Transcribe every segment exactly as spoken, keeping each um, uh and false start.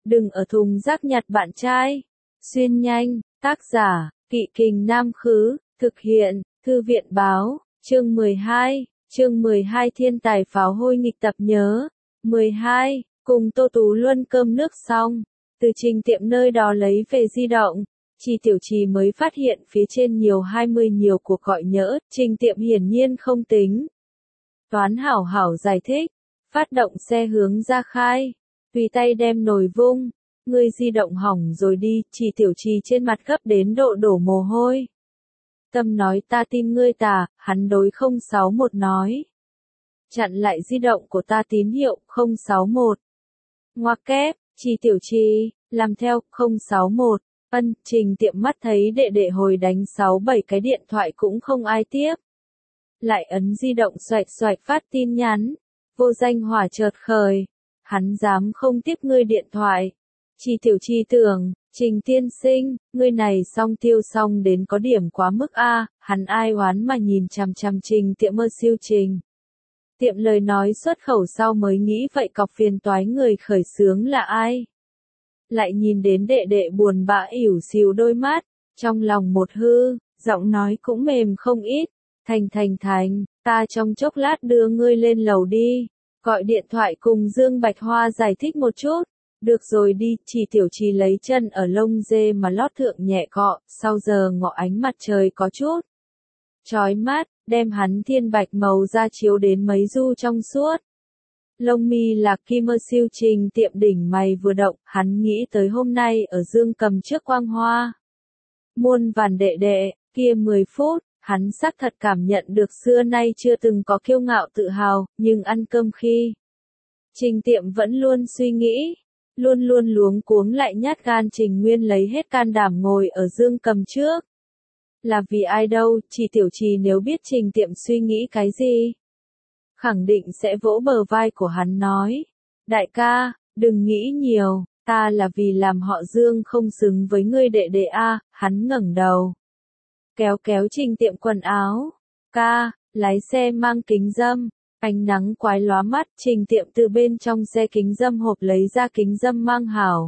đừng ở thùng rác nhặt bạn trai. Xuyên nhanh, tác giả, Kỵ Kình Nam Khứ, thực hiện, Thư viện Báo, chương mười hai, chương mười hai Thiên tài pháo hôi nghịch tập nhớ. mười hai, cùng Tô Tú Luân cơm nước xong, từ Trình Tiệm nơi đó lấy về di động, Trì Tiểu Trì mới phát hiện phía trên nhiều hai mươi nhiều cuộc gọi nhỡ, Trình Tiệm hiển nhiên không tính. Toán hảo hảo giải thích, phát động xe hướng ra khai, tùy tay đem nồi vung, ngươi di động hỏng rồi đi, Trì Tiểu Trì trên mặt gấp đến độ đổ mồ hôi. Tâm nói ta tin ngươi tà, hắn đối không sáu một nói. Chặn lại di động của ta tín hiệu không sáu một. Ngoặc kép, Trì Tiểu Trì, làm theo không sáu một. Ân, Trình Tiệm mắt thấy đệ đệ hồi đánh sáu bảy cái điện thoại cũng không ai tiếp. Lại ấn di động xoạch xoạch phát tin nhắn. Vô danh hỏa chợt khởi. Hắn dám không tiếp ngươi điện thoại. Trì Tiểu Trì tưởng, Trình tiên sinh, ngươi này song tiêu song đến có điểm quá mức a, hắn ai oán mà nhìn chằm chằm Trình Tiệm mơ siêu Trình. Tiệm lời nói xuất khẩu sau mới nghĩ vậy cọc phiền toái người khởi xướng là ai. Lại nhìn đến đệ đệ buồn bã ỉu xìu đôi mắt, trong lòng một hư, giọng nói cũng mềm không ít. Thành thành thành, ta trong chốc lát đưa ngươi lên lầu đi, gọi điện thoại cùng Dương Bạch Hoa giải thích một chút. Được rồi đi, Trì Tiểu Trì lấy chân ở lông dê mà lót thượng nhẹ cọ, sau giờ ngọ ánh mặt trời có chút chói mắt, đem hắn thiên bạch màu da chiếu đến mấy du trong suốt. Lông mi lạc kim mơ siêu Trình Tiệm đỉnh mày vừa động, hắn nghĩ tới hôm nay ở Dương Cầm trước quang hoa. Muôn vàn đệ đệ, kia mười phút, hắn xác thật cảm nhận được xưa nay chưa từng có kiêu ngạo tự hào, nhưng ăn cơm khi. Trình Tiệm vẫn luôn suy nghĩ, luôn luôn luống cuống lại nhát gan Trình Nguyên lấy hết can đảm ngồi ở Dương Cầm trước. Là vì ai đâu, Trì Tiểu Trì nếu biết Trình Tiệm suy nghĩ cái gì, khẳng định sẽ vỗ bờ vai của hắn nói, đại ca, đừng nghĩ nhiều, ta là vì làm họ Dương không xứng với ngươi đệ đệ a. Hắn ngẩng đầu, kéo kéo Trình Tiệm quần áo, ca, lái xe mang kính râm, ánh nắng quái lóa mắt, Trình Tiệm từ bên trong xe kính râm hộp lấy ra kính râm mang hảo.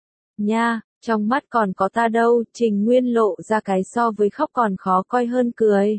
Nha, trong mắt còn có ta đâu, Trình Nguyên lộ ra cái so với khóc còn khó coi hơn cười.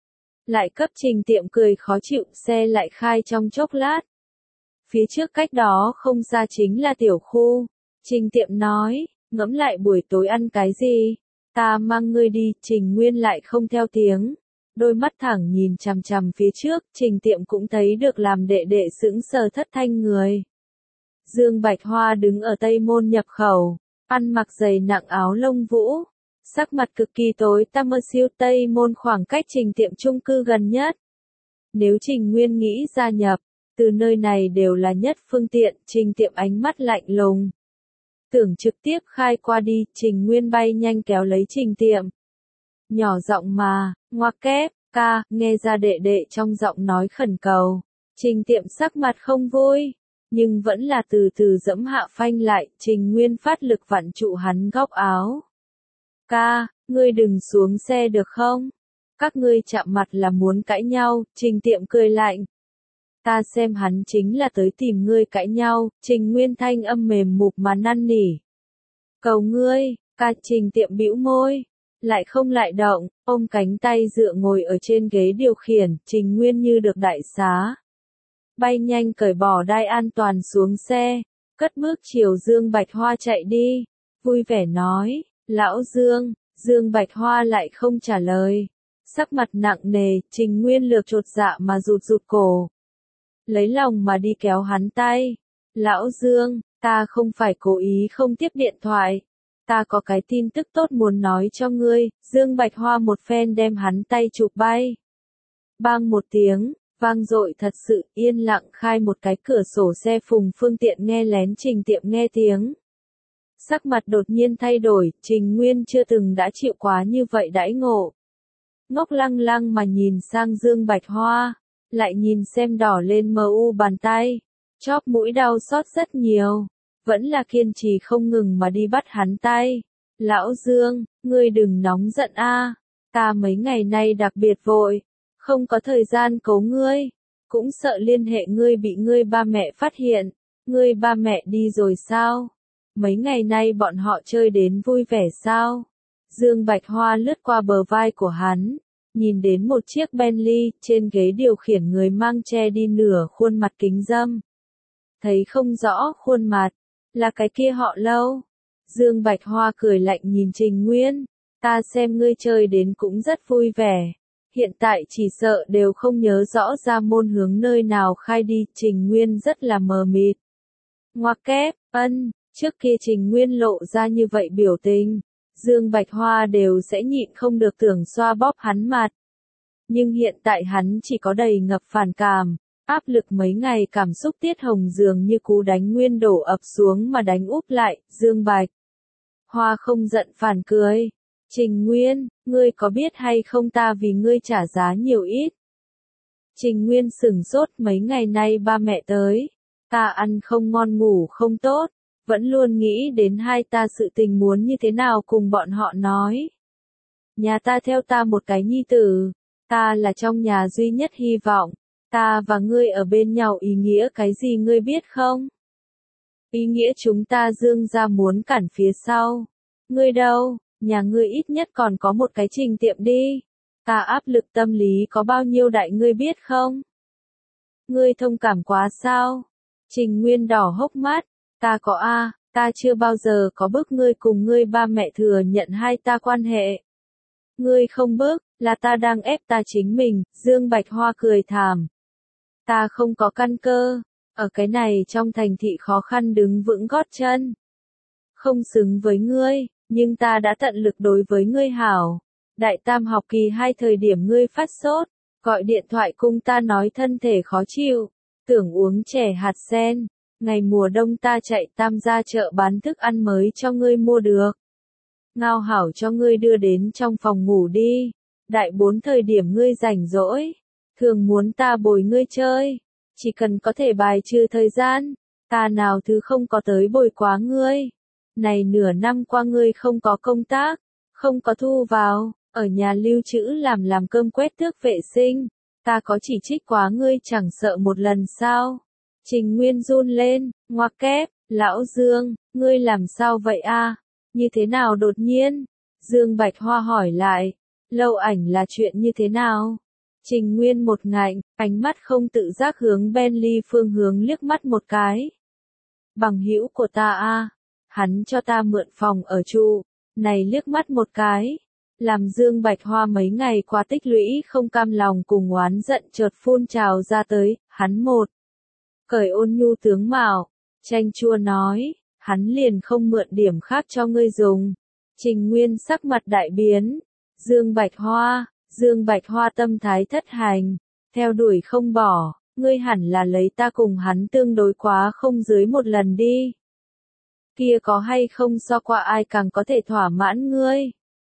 Lại cấp Trình Tiệm cười khó chịu, xe lại khai trong chốc lát. Phía trước cách đó không xa chính là tiểu khu. Trình Tiệm nói, ngẫm lại buổi tối ăn cái gì, ta mang ngươi đi, Trình Nguyên lại không theo tiếng. Đôi mắt thẳng nhìn chằm chằm phía trước, Trình Tiệm cũng thấy được làm đệ đệ sững sờ thất thanh người. Dương Bạch Hoa đứng ở Tây Môn nhập khẩu, ăn mặc giày nặng áo lông vũ. Sắc mặt cực kỳ tối tăm mơ siêu Tây Môn khoảng cách Trình Tiệm chung cư gần nhất. Nếu Trình Nguyên nghĩ gia nhập, từ nơi này đều là nhất phương tiện, Trình Tiệm ánh mắt lạnh lùng. Tưởng trực tiếp khai qua đi, Trình Nguyên bay nhanh kéo lấy Trình Tiệm. Nhỏ giọng mà, ngoặc kép, ca, nghe ra đệ đệ trong giọng nói khẩn cầu. Trình Tiệm sắc mặt không vui, nhưng vẫn là từ từ dẫm hạ phanh lại, Trình Nguyên phát lực vặn trụ hắn góc áo. Ca, ngươi đừng xuống xe được không? Các ngươi chạm mặt là muốn cãi nhau, Trình Tiệm cười lạnh. Ta xem hắn chính là tới tìm ngươi cãi nhau, Trình Nguyên thanh âm mềm mục mà năn nỉ. Cầu ngươi, ca. Trình Tiệm bĩu môi, lại không lại động, ôm cánh tay dựa ngồi ở trên ghế điều khiển, Trình Nguyên như được đại xá. Bay nhanh cởi bỏ đai an toàn xuống xe, cất bước chiều Dương Bạch Hoa chạy đi, vui vẻ nói. Lão Dương, Dương Bạch Hoa lại không trả lời. Sắc mặt nặng nề, Trình Nguyên lược chột dạ mà rụt rụt cổ. Lấy lòng mà đi kéo hắn tay. Lão Dương, ta không phải cố ý không tiếp điện thoại. Ta có cái tin tức tốt muốn nói cho ngươi. Dương Bạch Hoa một phen đem hắn tay chụp bay. Bang một tiếng, vang dội thật sự, yên lặng khai một cái cửa sổ xe phùng phương tiện nghe lén Trình Tiệm nghe tiếng. Sắc mặt đột nhiên thay đổi, Trình Nguyên chưa từng đã chịu quá như vậy đãi ngộ. Ngốc lăng lăng mà nhìn sang Dương Bạch Hoa, lại nhìn xem đỏ lên mờ u bàn tay, chóp mũi đau xót rất nhiều, vẫn là kiên trì không ngừng mà đi bắt hắn tay. Lão Dương, ngươi đừng nóng giận a, ta mấy ngày nay đặc biệt vội, không có thời gian cố ngươi, cũng sợ liên hệ ngươi bị ngươi ba mẹ phát hiện, ngươi ba mẹ đi rồi sao? mấy ngày nay bọn họ chơi đến vui vẻ sao? Dương Bạch Hoa lướt qua bờ vai của hắn, nhìn đến một chiếc Bentley, trên ghế điều khiển người mang che đi nửa khuôn mặt kính râm. Thấy không rõ khuôn mặt, là cái kia họ Lâu. Dương Bạch Hoa cười lạnh nhìn Trình Nguyên, ta xem ngươi chơi đến cũng rất vui vẻ. Hiện tại chỉ sợ đều không nhớ rõ ra môn hướng nơi nào khai đi, Trình Nguyên rất là mờ mịt. Ngoặc kép, ân, trước kia Trình Nguyên lộ ra như vậy biểu tình, Dương Bạch Hoa đều sẽ nhịn không được tưởng xoa bóp hắn mặt. Nhưng hiện tại hắn chỉ có đầy ngập phản cảm, áp lực mấy ngày cảm xúc tiết hồng dường như cú đánh nguyên đổ ập xuống mà đánh úp lại, Dương Bạch Hoa không giận phản cười. Trình Nguyên, ngươi có biết hay không ta vì ngươi trả giá nhiều ít? Trình Nguyên sửng sốt mấy ngày nay ba mẹ tới, ta ăn không ngon ngủ không tốt, vẫn luôn nghĩ đến hai ta sự tình muốn như thế nào cùng bọn họ nói. Nhà ta theo ta một cái nhi tử, ta là trong nhà duy nhất hy vọng, ta và ngươi ở bên nhau ý nghĩa cái gì ngươi biết không? Ý nghĩa chúng ta Dương gia muốn cản phía sau. Ngươi đâu, nhà ngươi ít nhất còn có một cái Trình Tiệm đi. Ta áp lực tâm lý có bao nhiêu đại ngươi biết không? Ngươi thông cảm quá sao? Trình Nguyên đỏ hốc mắt, ta có a, ta chưa bao giờ có bức ngươi cùng ngươi ba mẹ thừa nhận hai ta quan hệ. Ngươi không bức, là ta đang ép ta chính mình, Dương Bạch Hoa cười thảm. Ta không có căn cơ, ở cái này trong thành thị khó khăn đứng vững gót chân. Không xứng với ngươi, nhưng ta đã tận lực đối với ngươi hảo. Đại tam học kỳ hai thời điểm ngươi phát sốt, gọi điện thoại cùng ta nói thân thể khó chịu, tưởng uống chè hạt sen. Ngày mùa đông ta chạy tam gia chợ bán thức ăn mới cho ngươi mua được. Ngao hảo cho ngươi đưa đến trong phòng ngủ đi. Đại bốn thời điểm ngươi rảnh rỗi, thường muốn ta bồi ngươi chơi. Chỉ cần có thể bài trừ thời gian, ta nào thứ không có tới bồi quá ngươi. Này nửa năm qua ngươi không có công tác, không có thu vào, ở nhà lưu trữ làm làm cơm quét tước vệ sinh. Ta có chỉ trích quá ngươi chẳng sợ một lần sao? Trình Nguyên run lên, ngoặc kép, lão Dương, ngươi làm sao vậy a? Như thế nào đột nhiên? Dương Bạch Hoa hỏi lại, Lâu Ảnh là chuyện như thế nào? Trình Nguyên một ngạnh, ánh mắt không tự giác hướng Bentley phương hướng liếc mắt một cái. Bằng hữu của ta a, hắn cho ta mượn phòng ở trụ, này liếc mắt một cái. Làm Dương Bạch Hoa mấy ngày qua tích lũy không cam lòng cùng oán giận chợt phun trào ra tới, hắn một. Cởi ôn nhu tướng mạo, chanh chua nói, hắn liền không mượn điểm khác cho ngươi dùng. Trình Nguyên sắc mặt đại biến, Dương Bạch Hoa, Dương Bạch Hoa tâm thái thất hành, theo đuổi không bỏ, ngươi hẳn là lấy ta cùng hắn tương đối quá không dưới một lần đi. Kia có hay không so qua ai càng có thể thỏa mãn ngươi.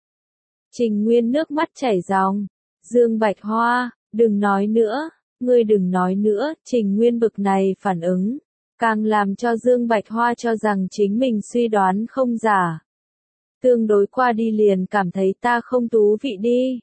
Trình Nguyên nước mắt chảy ròng, Dương Bạch Hoa, đừng nói nữa, ngươi đừng nói nữa, Trình Nguyên bực này phản ứng, càng làm cho Dương Bạch Hoa cho rằng chính mình suy đoán không giả. Tương đối qua đi liền cảm thấy ta không thú vị đi.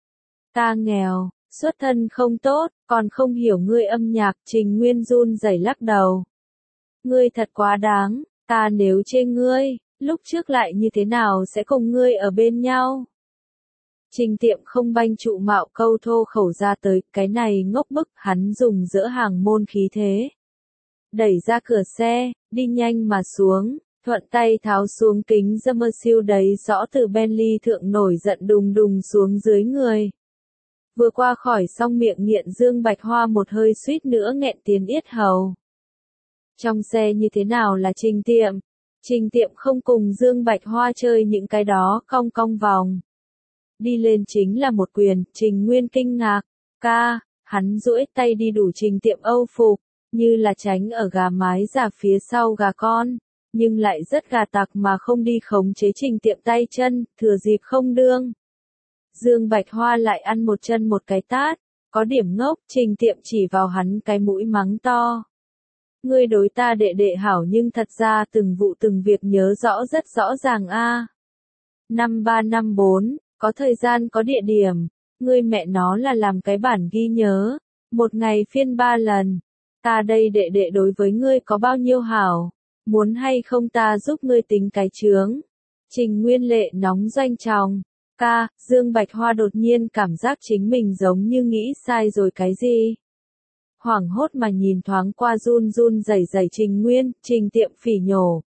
Ta nghèo, xuất thân không tốt, còn không hiểu ngươi âm nhạc, Trình Nguyên run rẩy lắc đầu. Ngươi thật quá đáng, ta nếu chê ngươi, lúc trước lại như thế nào sẽ cùng ngươi ở bên nhau? Trình Tiệm không banh trụ mạo câu thô khẩu ra tới, cái này ngốc bức, hắn dùng giữa hàng môn khí thế. Đẩy ra cửa xe, đi nhanh mà xuống, thuận tay tháo xuống kính dâm siêu đấy rõ từ Bentley thượng nổi giận đùng đùng xuống dưới người. Vừa qua khỏi xong miệng nghiện Dương Bạch Hoa một hơi suýt nữa nghẹn tiền yết hầu. Trong xe như thế nào là Trình Tiệm? Trình Tiệm không cùng Dương Bạch Hoa chơi những cái đó cong cong vòng. Đi lên chính là một quyền, Trình Nguyên kinh ngạc, ca, hắn duỗi tay đi đủ Trình Tiệm âu phục, như là tránh ở gà mái giả phía sau gà con, nhưng lại rất gà tặc mà không đi khống chế Trình Tiệm tay chân, thừa dịp không đương. Dương Bạch Hoa lại ăn một chân một cái tát, có điểm ngốc, Trình Tiệm chỉ vào hắn cái mũi mắng to. Ngươi đối ta đệ đệ hảo nhưng thật ra từng vụ từng việc nhớ rõ rất rõ ràng a. Năm ba năm bốn, có thời gian có địa điểm, ngươi mẹ nó là làm cái bản ghi nhớ, một ngày phiên ba lần. Ta đây đệ đệ đối với ngươi có bao nhiêu hảo, muốn hay không ta giúp ngươi tính cái chướng. Trình Nguyên Lệ nóng doanh tròng. Ca, Dương Bạch Hoa đột nhiên cảm giác chính mình giống như nghĩ sai rồi cái gì. Hoảng hốt mà nhìn thoáng qua run run rẩy rẩy Trình Nguyên, Trình Tiệm phỉ nhổ.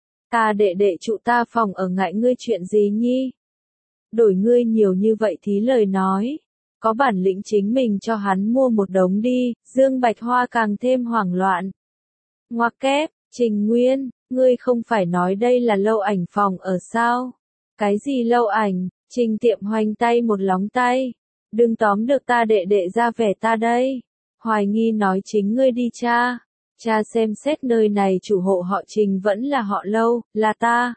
Ta đệ đệ trụ ta phòng ở ngại ngươi chuyện gì nhi? Đổi ngươi nhiều như vậy thí lời nói. Có bản lĩnh chính mình cho hắn mua một đống đi, Dương Bạch Hoa càng thêm hoảng loạn. Ngoặc kép, Trình Nguyên, ngươi không phải nói đây là lâu ảnh phòng ở sao? Cái gì lâu ảnh? Trình Tiệm hoành tay một lóng tay. Đừng tóm được ta đệ đệ ra vẻ ta đây. Hoài nghi nói chính ngươi đi cha. Cha xem xét nơi này chủ hộ họ Trình vẫn là họ Lâu, là ta.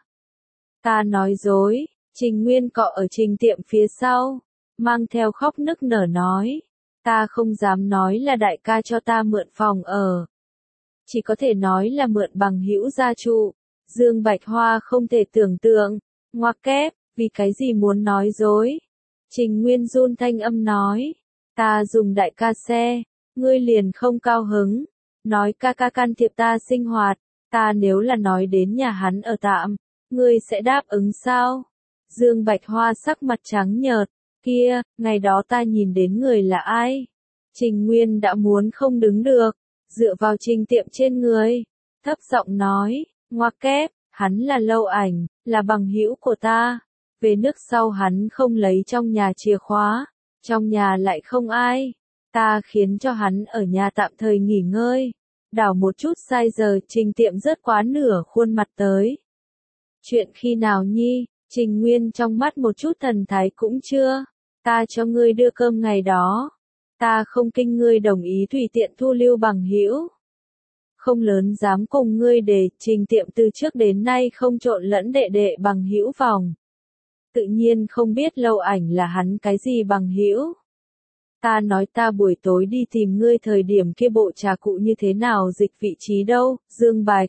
Ta nói dối. Trình Nguyên cọ ở Trình Tiệm phía sau, mang theo khóc nức nở nói. Ta không dám nói là đại ca cho ta mượn phòng ở. Chỉ có thể nói là mượn bằng hữu gia trụ. Dương Bạch Hoa không thể tưởng tượng. Ngoặc kép, vì cái gì muốn nói dối? Trình Nguyên run thanh âm nói. Ta dùng đại ca xe, ngươi liền không cao hứng. Nói ca ca can thiệp ta sinh hoạt, ta nếu là nói đến nhà hắn ở tạm, ngươi sẽ đáp ứng sao? Dương Bạch Hoa sắc mặt trắng nhợt, kia, ngày đó ta nhìn đến người là ai? Trình Nguyên đã muốn không đứng được, dựa vào Trình Tiệm trên người, thấp giọng nói, ngoặc kép, hắn là Lâu Ảnh, là bằng hữu của ta. Về nước sau hắn không lấy trong nhà chìa khóa, trong nhà lại không ai. Ta khiến cho hắn ở nhà tạm thời nghỉ ngơi. Đảo một chút sai giờ, Trình Tiệm rớt quá nửa khuôn mặt tới. Chuyện khi nào nhi? Trình Nguyên trong mắt một chút thần thái cũng chưa. Ta cho ngươi đưa cơm ngày đó. Ta không kinh ngươi đồng ý tùy tiện thu lưu bằng hữu. Không lớn dám cùng ngươi để. Trình Tiệm từ trước đến nay không trộn lẫn đệ đệ bằng hữu vòng. Tự nhiên không biết Lâu Ảnh là hắn cái gì bằng hữu. Ta nói ta buổi tối đi tìm ngươi thời điểm kia bộ trà cụ như thế nào dịch vị trí đâu, Dương Bạch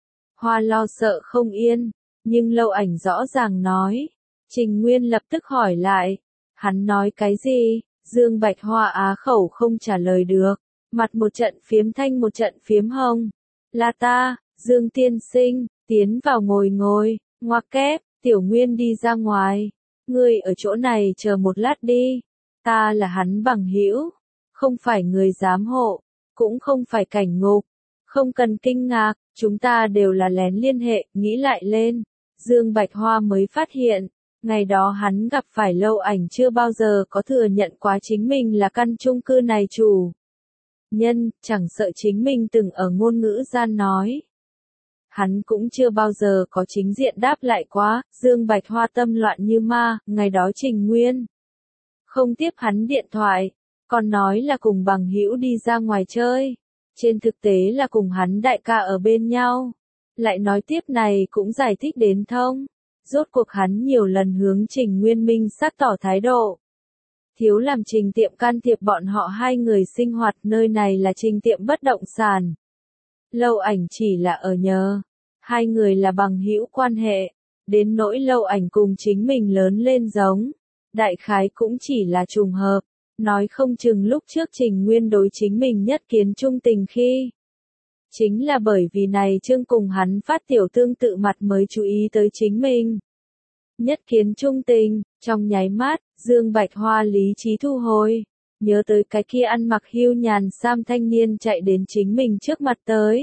Hoa lo sợ không yên, nhưng Lâu Ảnh rõ ràng nói. Trình Nguyên lập tức hỏi lại, hắn nói cái gì? Dương Bạch Hoa á khẩu không trả lời được, mặt một trận phiếm thanh một trận phiếm hồng. Là ta, Dương tiên sinh, tiến vào ngồi ngồi, ngoặc kép, Tiểu Nguyên đi ra ngoài, ngươi ở chỗ này chờ một lát đi. Ta là hắn bằng hữu, không phải người giám hộ, cũng không phải cảnh ngục, không cần kinh ngạc, chúng ta đều là lén liên hệ, nghĩ lại lên. Dương Bạch Hoa mới phát hiện, ngày đó hắn gặp phải Lâu Ảnh chưa bao giờ có thừa nhận quá chính mình là căn chung cư này chủ nhân, chẳng sợ chính mình từng ở ngôn ngữ gian nói. Hắn cũng chưa bao giờ có chính diện đáp lại quá, Dương Bạch Hoa tâm loạn như ma, ngày đó Trình Nguyên không tiếp hắn điện thoại, còn nói là cùng bằng hữu đi ra ngoài chơi. Trên thực tế là cùng hắn đại ca ở bên nhau. Lại nói tiếp này cũng giải thích đến thông. Rốt cuộc hắn nhiều lần hướng Trình Nguyên minh xác tỏ thái độ. Thiếu làm Trình Tiệm can thiệp bọn họ hai người sinh hoạt, nơi này là Trình Tiệm bất động sản. Lâu Ảnh chỉ là ở nhờ. Hai người là bằng hữu quan hệ. Đến nỗi Lâu Ảnh cùng chính mình lớn lên giống. Đại khái cũng chỉ là trùng hợp, nói không chừng lúc trước Trình Nguyên đối chính mình nhất kiến trung tình khi. Chính là bởi vì này Trương cùng hắn phát tiểu tương tự mặt mới chú ý tới chính mình. Nhất kiến trung tình, trong nháy mắt, Dương Bạch Hoa lý trí thu hồi, nhớ tới cái kia ăn mặc hưu nhàn sam thanh niên chạy đến chính mình trước mặt tới.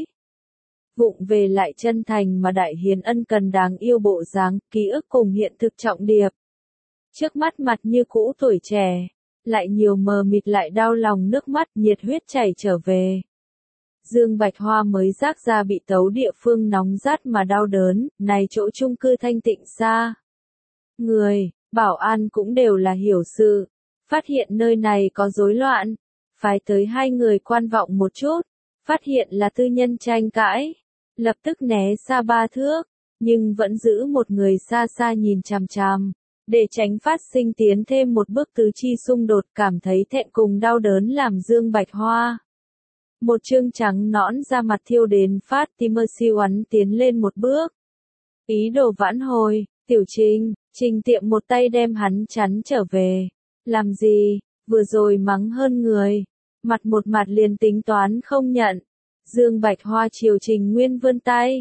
Vụng về lại chân thành mà đại hiền ân cần đáng yêu bộ dáng, ký ức cùng hiện thực trọng điệp. Trước mắt mặt như cũ tuổi trẻ, lại nhiều mờ mịt lại đau lòng nước mắt nhiệt huyết chảy trở về. Dương Bạch Hoa mới rác ra bị tấu địa phương nóng rát mà đau đớn, này chỗ chung cư thanh tịnh xa. Người, bảo an cũng đều là hiểu sự, phát hiện nơi này có rối loạn, phái tới hai người quan vọng một chút, phát hiện là tư nhân tranh cãi, lập tức né xa ba thước, nhưng vẫn giữ một người xa xa nhìn chằm chằm. Để tránh phát sinh tiến thêm một bước tứ chi xung đột, cảm thấy thẹn cùng đau đớn làm Dương Bạch Hoa. Một trương trắng nõn da mặt thiêu đến phát Timmer siêu ắn tiến lên một bước. Ý đồ vãn hồi, Tiểu Trình, Trình Tiệm một tay đem hắn chắn trở về. Làm gì, vừa rồi mắng hơn người. Mặt một mặt liền tính toán không nhận. Dương Bạch Hoa chiều Trình Nguyên vươn tay.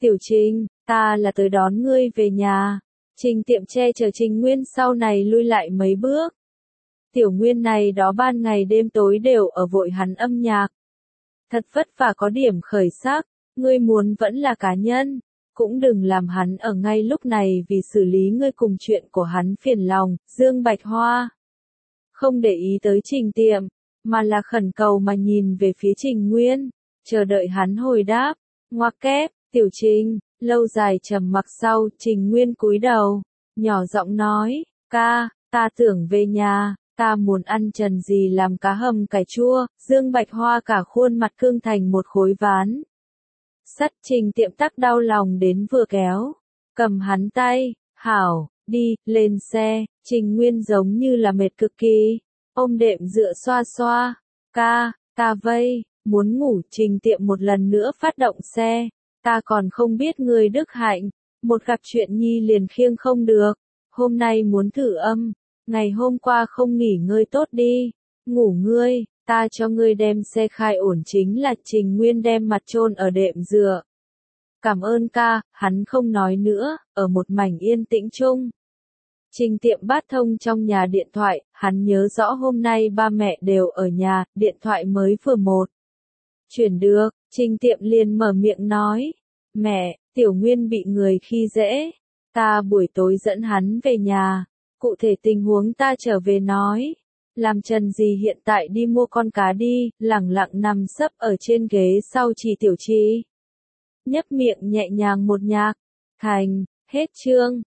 Tiểu Trình, ta là tới đón ngươi về nhà. Trình Tiệm che chở Trình Nguyên sau này lui lại mấy bước. Tiểu Nguyên này đó ban ngày đêm tối đều ở vội hắn âm nhạc. Thật vất vả có điểm khởi sắc, ngươi muốn vẫn là cá nhân, cũng đừng làm hắn ở ngay lúc này vì xử lý ngươi cùng chuyện của hắn phiền lòng. Dương Bạch Hoa không để ý tới Trình Tiệm, mà là khẩn cầu mà nhìn về phía Trình Nguyên, chờ đợi hắn hồi đáp. Ngoặc kép, Tiểu Trình, lâu dài trầm mặc sau, Trình Nguyên cúi đầu, nhỏ giọng nói, ca, ta tưởng về nhà, ta muốn ăn trần gì làm cá hầm cải chua. Dương Bạch Hoa cả khuôn mặt cương thành một khối ván sắt. Trình Tiệm tắc đau lòng đến vừa kéo cầm hắn tay, hảo, đi, lên xe. Trình Nguyên giống như là mệt cực kỳ, ôm đệm dựa xoa xoa, ca, ta vây, muốn ngủ. Trình Tiệm một lần nữa phát động xe, ta còn không biết ngươi đức hạnh, một gặp chuyện nhi liền khiêng không được, hôm nay muốn thử âm, ngày hôm qua không nghỉ ngơi tốt đi, ngủ ngươi, ta cho ngươi đem xe khai ổn. Chính là Trình Nguyên đem mặt chôn ở đệm dựa. Cảm ơn ca, hắn không nói nữa, ở một mảnh yên tĩnh chung. Trình Tiệm bắt thông trong nhà điện thoại, hắn nhớ rõ hôm nay ba mẹ đều ở nhà, điện thoại mới vừa một chuyển được, Trình Tiệm liền mở miệng nói, mẹ, Tiểu Nguyên bị người khi dễ, ta buổi tối dẫn hắn về nhà, cụ thể tình huống ta trở về nói. Làm Trần gì hiện tại đi mua con cá đi, lẳng lặng nằm sấp ở trên ghế sau Chỉ Tiểu Chi. Nhấp miệng nhẹ nhàng một nhạc, thành, hết chương.